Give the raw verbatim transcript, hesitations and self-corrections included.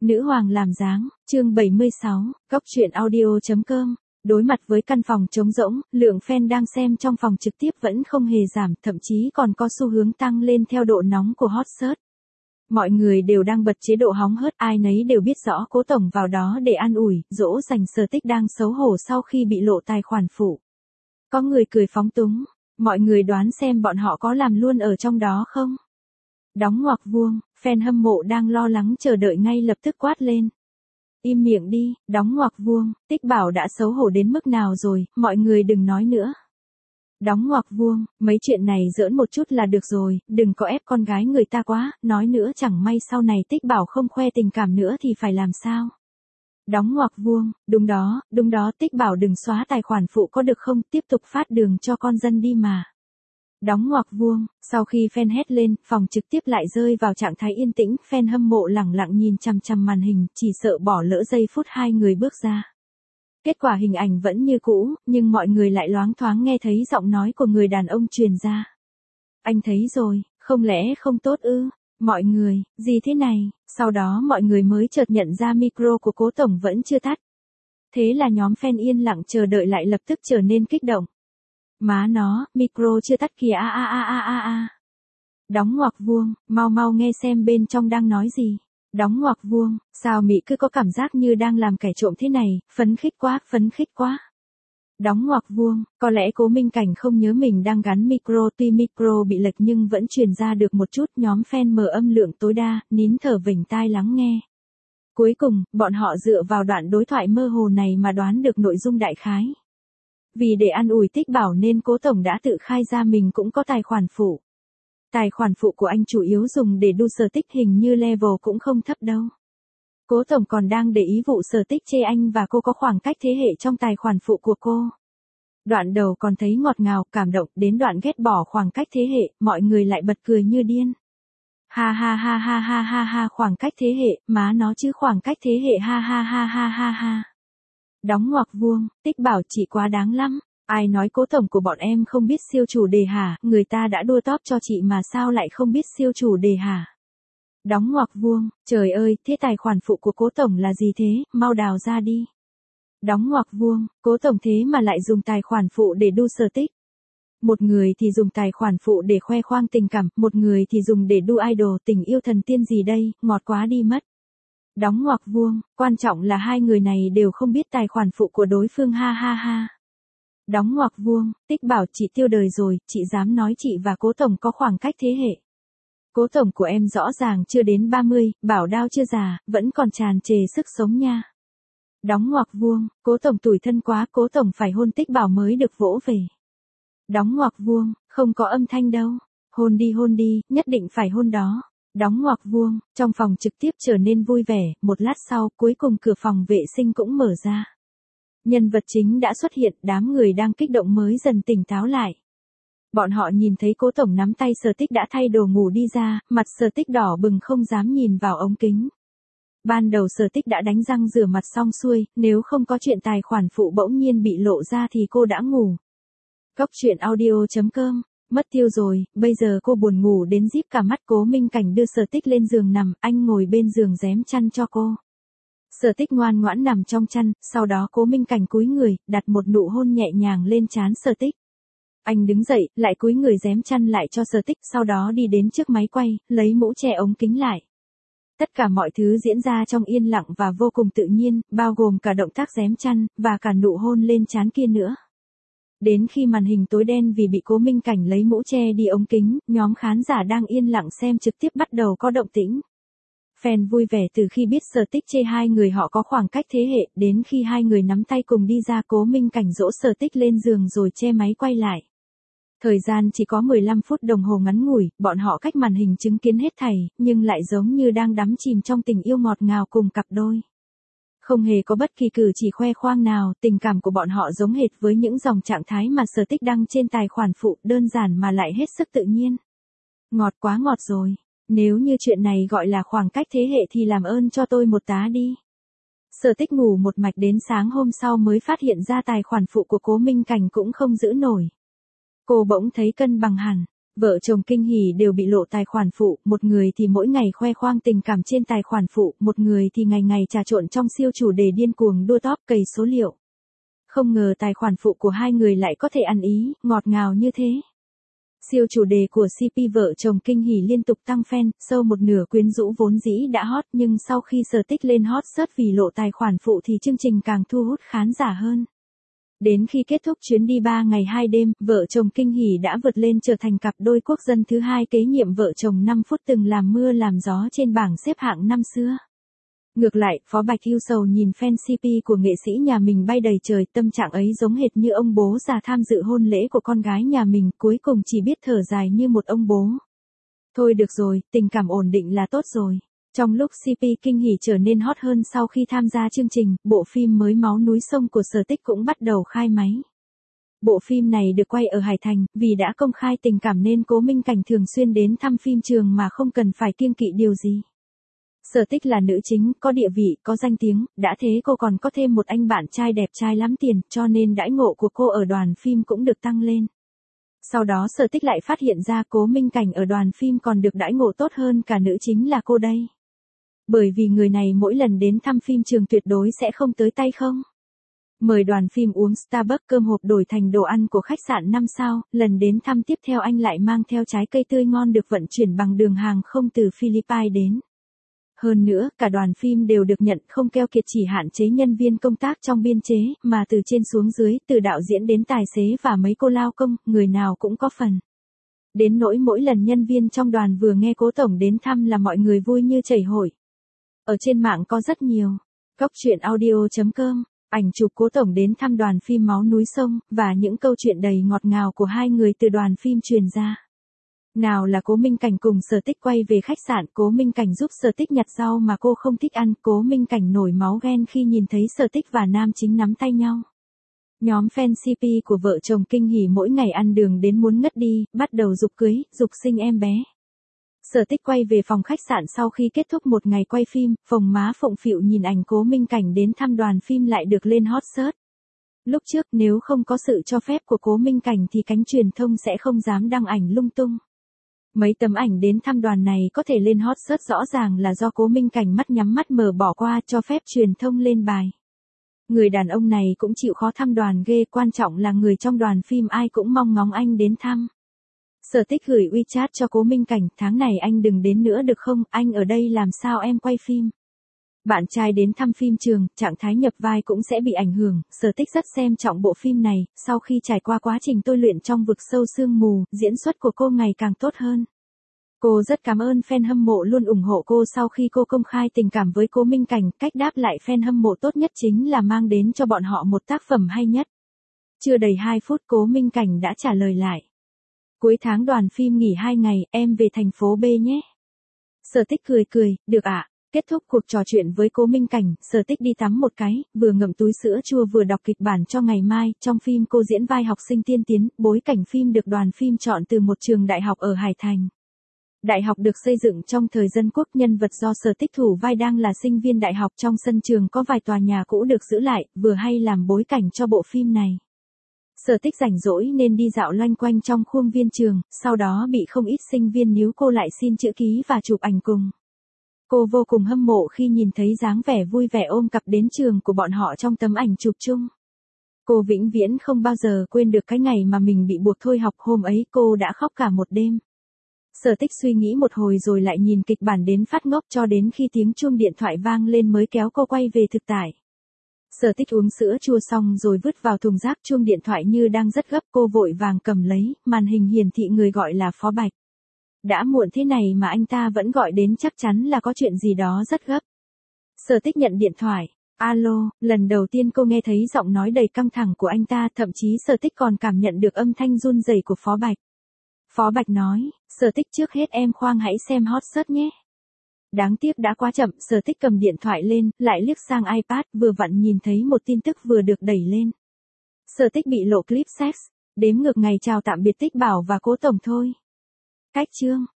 Nữ hoàng làm dáng, chương bảy mươi sáu, Cóc truyện audio chấm com. Đối mặt với căn phòng trống rỗng, lượng fan đang xem trong phòng trực tiếp vẫn không hề giảm, thậm chí còn có xu hướng tăng lên theo độ nóng của hot search. Mọi người đều đang bật chế độ hóng hớt, ai nấy đều biết rõ Cố tổng vào đó để an ủi, dỗ dành Sở Tích đang xấu hổ sau khi bị lộ tài khoản phụ. Có người cười phóng túng, mọi người đoán xem bọn họ có làm luôn ở trong đó không? Đóng ngoặc vuông, fan hâm mộ đang lo lắng chờ đợi ngay lập tức quát lên. Im miệng đi, đóng ngoặc vuông, Tích Bảo đã xấu hổ đến mức nào rồi, mọi người đừng nói nữa. Đóng ngoặc vuông, mấy chuyện này giỡn một chút là được rồi, đừng có ép con gái người ta quá, nói nữa chẳng may sau này Tích Bảo không khoe tình cảm nữa thì phải làm sao? Đóng ngoặc vuông, đúng đó, đúng đó, Tích Bảo đừng xóa tài khoản phụ có được không, tiếp tục phát đường cho con dân đi mà. Đóng ngoặc vuông, sau khi fan hét lên, phòng trực tiếp lại rơi vào trạng thái yên tĩnh, fan hâm mộ lẳng lặng nhìn chằm chằm màn hình, chỉ sợ bỏ lỡ giây phút hai người bước ra. Kết quả hình ảnh vẫn như cũ, nhưng mọi người lại loáng thoáng nghe thấy giọng nói của người đàn ông truyền ra. Anh thấy rồi, không lẽ không tốt ư? Mọi người, gì thế này? Sau đó mọi người mới chợt nhận ra micro của Cố tổng vẫn chưa tắt. Thế là nhóm fan yên lặng chờ đợi lại lập tức trở nên kích động. Má nó, micro chưa tắt kìa a a a a a a. Đóng ngoặc vuông, mau mau nghe xem bên trong đang nói gì. Đóng ngoặc vuông, sao Mỹ cứ có cảm giác như đang làm kẻ trộm thế này, phấn khích quá, phấn khích quá. Đóng ngoặc vuông, có lẽ Cố Minh Cảnh không nhớ mình đang gắn micro, tuy micro bị lệch nhưng vẫn truyền ra được một chút, nhóm fan mở âm lượng tối đa, nín thở vểnh tai lắng nghe. Cuối cùng, bọn họ dựa vào đoạn đối thoại mơ hồ này mà đoán được nội dung đại khái. Vì để an ủi Tích Bảo nên Cố tổng đã tự khai ra mình cũng có tài khoản phụ. Tài khoản phụ của anh chủ yếu dùng để đu Sở Tích, hình như level cũng không thấp đâu. Cố tổng còn đang để ý vụ Sở Tích chê anh và cô có khoảng cách thế hệ trong tài khoản phụ của cô. Đoạn đầu còn thấy ngọt ngào, cảm động, đến đoạn ghét bỏ khoảng cách thế hệ, mọi người lại bật cười như điên. Ha ha ha ha ha ha ha, khoảng cách thế hệ, má nó chứ khoảng cách thế hệ, ha ha ha ha ha ha. Đóng ngoặc vuông, Tích Bảo chị quá đáng lắm. Ai nói Cố tổng của bọn em không biết siêu chủ đề hả, người ta đã đua top cho chị mà sao lại không biết siêu chủ đề hả? Đóng ngoặc vuông, trời ơi, thế tài khoản phụ của Cố tổng là gì thế, mau đào ra đi. Đóng ngoặc vuông, Cố tổng thế mà lại dùng tài khoản phụ để đu Sở Tích. Một người thì dùng tài khoản phụ để khoe khoang tình cảm, một người thì dùng để đu idol, tình yêu thần tiên gì đây, ngọt quá đi mất. Đóng ngoặc vuông, quan trọng là hai người này đều không biết tài khoản phụ của đối phương, ha ha ha. Đóng ngoặc vuông, Tích Bảo chị tiêu đời rồi, chị dám nói chị và Cố tổng có khoảng cách thế hệ. Cố tổng của em rõ ràng chưa đến ba mươi, bảo đao chưa già, vẫn còn tràn trề sức sống nha. Đóng ngoặc vuông, Cố tổng tủi thân quá, Cố tổng phải hôn Tích Bảo mới được vỗ về. Đóng ngoặc vuông, không có âm thanh đâu. Hôn đi hôn đi, nhất định phải hôn đó. Đóng ngoặc vuông, trong phòng trực tiếp trở nên vui vẻ, một lát sau, cuối cùng cửa phòng vệ sinh cũng mở ra. Nhân vật chính đã xuất hiện, đám người đang kích động mới dần tỉnh táo lại. Bọn họ nhìn thấy Cố tổng nắm tay Sở Tích đã thay đồ ngủ đi ra, mặt Sở Tích đỏ bừng không dám nhìn vào ống kính. Ban đầu Sở Tích đã đánh răng rửa mặt xong xuôi, nếu không có chuyện tài khoản phụ bỗng nhiên bị lộ ra thì cô đã ngủ. Cóc truyện audio chấm com. Mất tiêu rồi, bây giờ cô buồn ngủ đến díp cả mắt. Cố Minh Cảnh đưa Sở Tích lên giường nằm, anh ngồi bên giường rém chăn cho cô. Sở Tích ngoan ngoãn nằm trong chăn, sau đó Cố Minh Cảnh cúi người, đặt một nụ hôn nhẹ nhàng lên trán Sở Tích. Anh đứng dậy, lại cúi người rém chăn lại cho Sở Tích, sau đó đi đến trước máy quay, lấy mũ che ống kính lại. Tất cả mọi thứ diễn ra trong yên lặng và vô cùng tự nhiên, bao gồm cả động tác rém chăn, và cả nụ hôn lên trán kia nữa. Đến khi màn hình tối đen vì bị Cố Minh Cảnh lấy mũ che đi ống kính, nhóm khán giả đang yên lặng xem trực tiếp bắt đầu có động tĩnh. Fan vui vẻ từ khi biết Sở Tích chê hai người họ có khoảng cách thế hệ, đến khi hai người nắm tay cùng đi ra, Cố Minh Cảnh dỗ Sở Tích lên giường rồi che máy quay lại. Thời gian chỉ có mười lăm phút đồng hồ ngắn ngủi, bọn họ cách màn hình chứng kiến hết thảy, nhưng lại giống như đang đắm chìm trong tình yêu ngọt ngào cùng cặp đôi. Không hề có bất kỳ cử chỉ khoe khoang nào, tình cảm của bọn họ giống hệt với những dòng trạng thái mà Sở Tích đăng trên tài khoản phụ, đơn giản mà lại hết sức tự nhiên. Ngọt quá ngọt rồi, nếu như chuyện này gọi là khoảng cách thế hệ thì làm ơn cho tôi một tá đi. Sở Tích ngủ một mạch đến sáng hôm sau mới phát hiện ra tài khoản phụ của Cố Minh Cảnh cũng không giữ nổi. Cô bỗng thấy cân bằng hẳn. Vợ chồng Kinh Hỉ đều bị lộ tài khoản phụ, một người thì mỗi ngày khoe khoang tình cảm trên tài khoản phụ, một người thì ngày ngày trà trộn trong siêu chủ đề điên cuồng đua top cày số liệu. Không ngờ tài khoản phụ của hai người lại có thể ăn ý, ngọt ngào như thế. Siêu chủ đề của xê pê vợ chồng Kinh Hỉ liên tục tăng fan, sâu một nửa quyến rũ vốn dĩ đã hot nhưng sau khi Sở Tích lên hot search vì lộ tài khoản phụ thì chương trình càng thu hút khán giả hơn. Đến khi kết thúc chuyến đi ba ngày hai đêm, vợ chồng Kinh Hỉ đã vượt lên trở thành cặp đôi quốc dân thứ hai kế nhiệm vợ chồng năm phút từng làm mưa làm gió trên bảng xếp hạng năm xưa. Ngược lại, Phó Bạch ưu sầu nhìn fan xê pê của nghệ sĩ nhà mình bay đầy trời, tâm trạng ấy giống hệt như ông bố già tham dự hôn lễ của con gái nhà mình, cuối cùng chỉ biết thở dài như một ông bố. Thôi được rồi, tình cảm ổn định là tốt rồi. Trong lúc xê pê Kinh Hỉ trở nên hot hơn sau khi tham gia chương trình, bộ phim mới Máu núi sông của Sở Tích cũng bắt đầu khai máy. Bộ phim này được quay ở Hải Thành, vì đã công khai tình cảm nên Cố Minh Cảnh thường xuyên đến thăm phim trường mà không cần phải kiêng kỵ điều gì. Sở Tích là nữ chính, có địa vị, có danh tiếng, đã thế cô còn có thêm một anh bạn trai đẹp trai lắm tiền, cho nên đãi ngộ của cô ở đoàn phim cũng được tăng lên. Sau đó Sở Tích lại phát hiện ra Cố Minh Cảnh ở đoàn phim còn được đãi ngộ tốt hơn cả nữ chính là cô đây. Bởi vì người này mỗi lần đến thăm phim trường tuyệt đối sẽ không tới tay không. Mời đoàn phim uống Starbucks, cơm hộp đổi thành đồ ăn của khách sạn năm sao, lần đến thăm tiếp theo anh lại mang theo trái cây tươi ngon được vận chuyển bằng đường hàng không từ Philippines đến. Hơn nữa, cả đoàn phim đều được nhận không keo kiệt chỉ hạn chế nhân viên công tác trong biên chế, mà từ trên xuống dưới, từ đạo diễn đến tài xế và mấy cô lao công, người nào cũng có phần. Đến nỗi mỗi lần nhân viên trong đoàn vừa nghe Cố Tổng đến thăm là mọi người vui như chảy hội. Ở trên mạng có rất nhiều. Góc truyện audio chấm com, ảnh chụp Cố Tổng đến thăm đoàn phim Máu núi sông, và những câu chuyện đầy ngọt ngào của hai người từ đoàn phim truyền ra. Nào là Cố Minh Cảnh cùng Sở Tích quay về khách sạn, Cố Minh Cảnh giúp Sở Tích nhặt rau mà cô không thích ăn, Cố Minh Cảnh nổi máu ghen khi nhìn thấy Sở Tích và nam chính nắm tay nhau. Nhóm fan xê pê của vợ chồng Kinh Hỉ mỗi ngày ăn đường đến muốn ngất đi, bắt đầu giục cưới, giục sinh em bé. Sở Tích quay về phòng khách sạn sau khi kết thúc một ngày quay phim, phồng má phụng phịu nhìn ảnh Cố Minh Cảnh đến thăm đoàn phim lại được lên hot search. Lúc trước nếu không có sự cho phép của Cố Minh Cảnh thì cánh truyền thông sẽ không dám đăng ảnh lung tung. Mấy tấm ảnh đến thăm đoàn này có thể lên hot search rõ ràng là do Cố Minh Cảnh mắt nhắm mắt mở bỏ qua cho phép truyền thông lên bài. Người đàn ông này cũng chịu khó thăm đoàn ghê, quan trọng là người trong đoàn phim ai cũng mong ngóng anh đến thăm. Sở Tích gửi WeChat cho Cố Minh Cảnh, tháng này anh đừng đến nữa được không, anh ở đây làm sao em quay phim. Bạn trai đến thăm phim trường, trạng thái nhập vai cũng sẽ bị ảnh hưởng, Sở Tích rất xem trọng bộ phim này, sau khi trải qua quá trình tôi luyện trong vực sâu sương mù, diễn xuất của cô ngày càng tốt hơn. Cô rất cảm ơn fan hâm mộ luôn ủng hộ cô sau khi cô công khai tình cảm với Cố Minh Cảnh, cách đáp lại fan hâm mộ tốt nhất chính là mang đến cho bọn họ một tác phẩm hay nhất. Chưa đầy hai phút Cố Minh Cảnh đã trả lời lại. Cuối tháng đoàn phim nghỉ hai ngày, em về thành phố B nhé. Sở Tích cười cười, được ạ. Kết thúc cuộc trò chuyện với Cố Minh Cảnh, Sở Tích đi tắm một cái, vừa ngậm túi sữa chua vừa đọc kịch bản cho ngày mai. Trong phim cô diễn vai học sinh tiên tiến, bối cảnh phim được đoàn phim chọn từ một trường đại học ở Hải Thành. Đại học được xây dựng trong thời dân quốc, nhân vật do Sở Tích thủ vai đang là sinh viên đại học, trong sân trường có vài tòa nhà cũ được giữ lại, vừa hay làm bối cảnh cho bộ phim này. Sở Tích rảnh rỗi nên đi dạo loanh quanh trong khuôn viên trường, sau đó bị không ít sinh viên níu cô lại xin chữ ký và chụp ảnh cùng. Cô vô cùng hâm mộ khi nhìn thấy dáng vẻ vui vẻ ôm cặp đến trường của bọn họ trong tấm ảnh chụp chung. Cô vĩnh viễn không bao giờ quên được cái ngày mà mình bị buộc thôi học, hôm ấy cô đã khóc cả một đêm. Sở Tích suy nghĩ một hồi rồi lại nhìn kịch bản đến phát ngốc, cho đến khi tiếng chuông điện thoại vang lên mới kéo cô quay về thực tại. Sở Tích uống sữa chua xong rồi vứt vào thùng rác, chuông điện thoại như đang rất gấp, cô vội vàng cầm lấy, màn hình hiển thị người gọi là Phó Bạch. Đã muộn thế này mà anh ta vẫn gọi đến, chắc chắn là có chuyện gì đó rất gấp. Sở Tích nhận điện thoại. Alo, lần đầu tiên cô nghe thấy giọng nói đầy căng thẳng của anh ta, thậm chí Sở Tích còn cảm nhận được âm thanh run rẩy của Phó Bạch. Phó Bạch nói, Sở Tích trước hết em khoan hãy xem hot search nhé. Đáng tiếc đã quá chậm, Sở Tích cầm điện thoại lên, lại liếc sang iPad, vừa vặn nhìn thấy một tin tức vừa được đẩy lên. Sở Tích bị lộ clip sex, đếm ngược ngày chào tạm biệt Tích Bảo và Cố Tổng thôi. Cách chương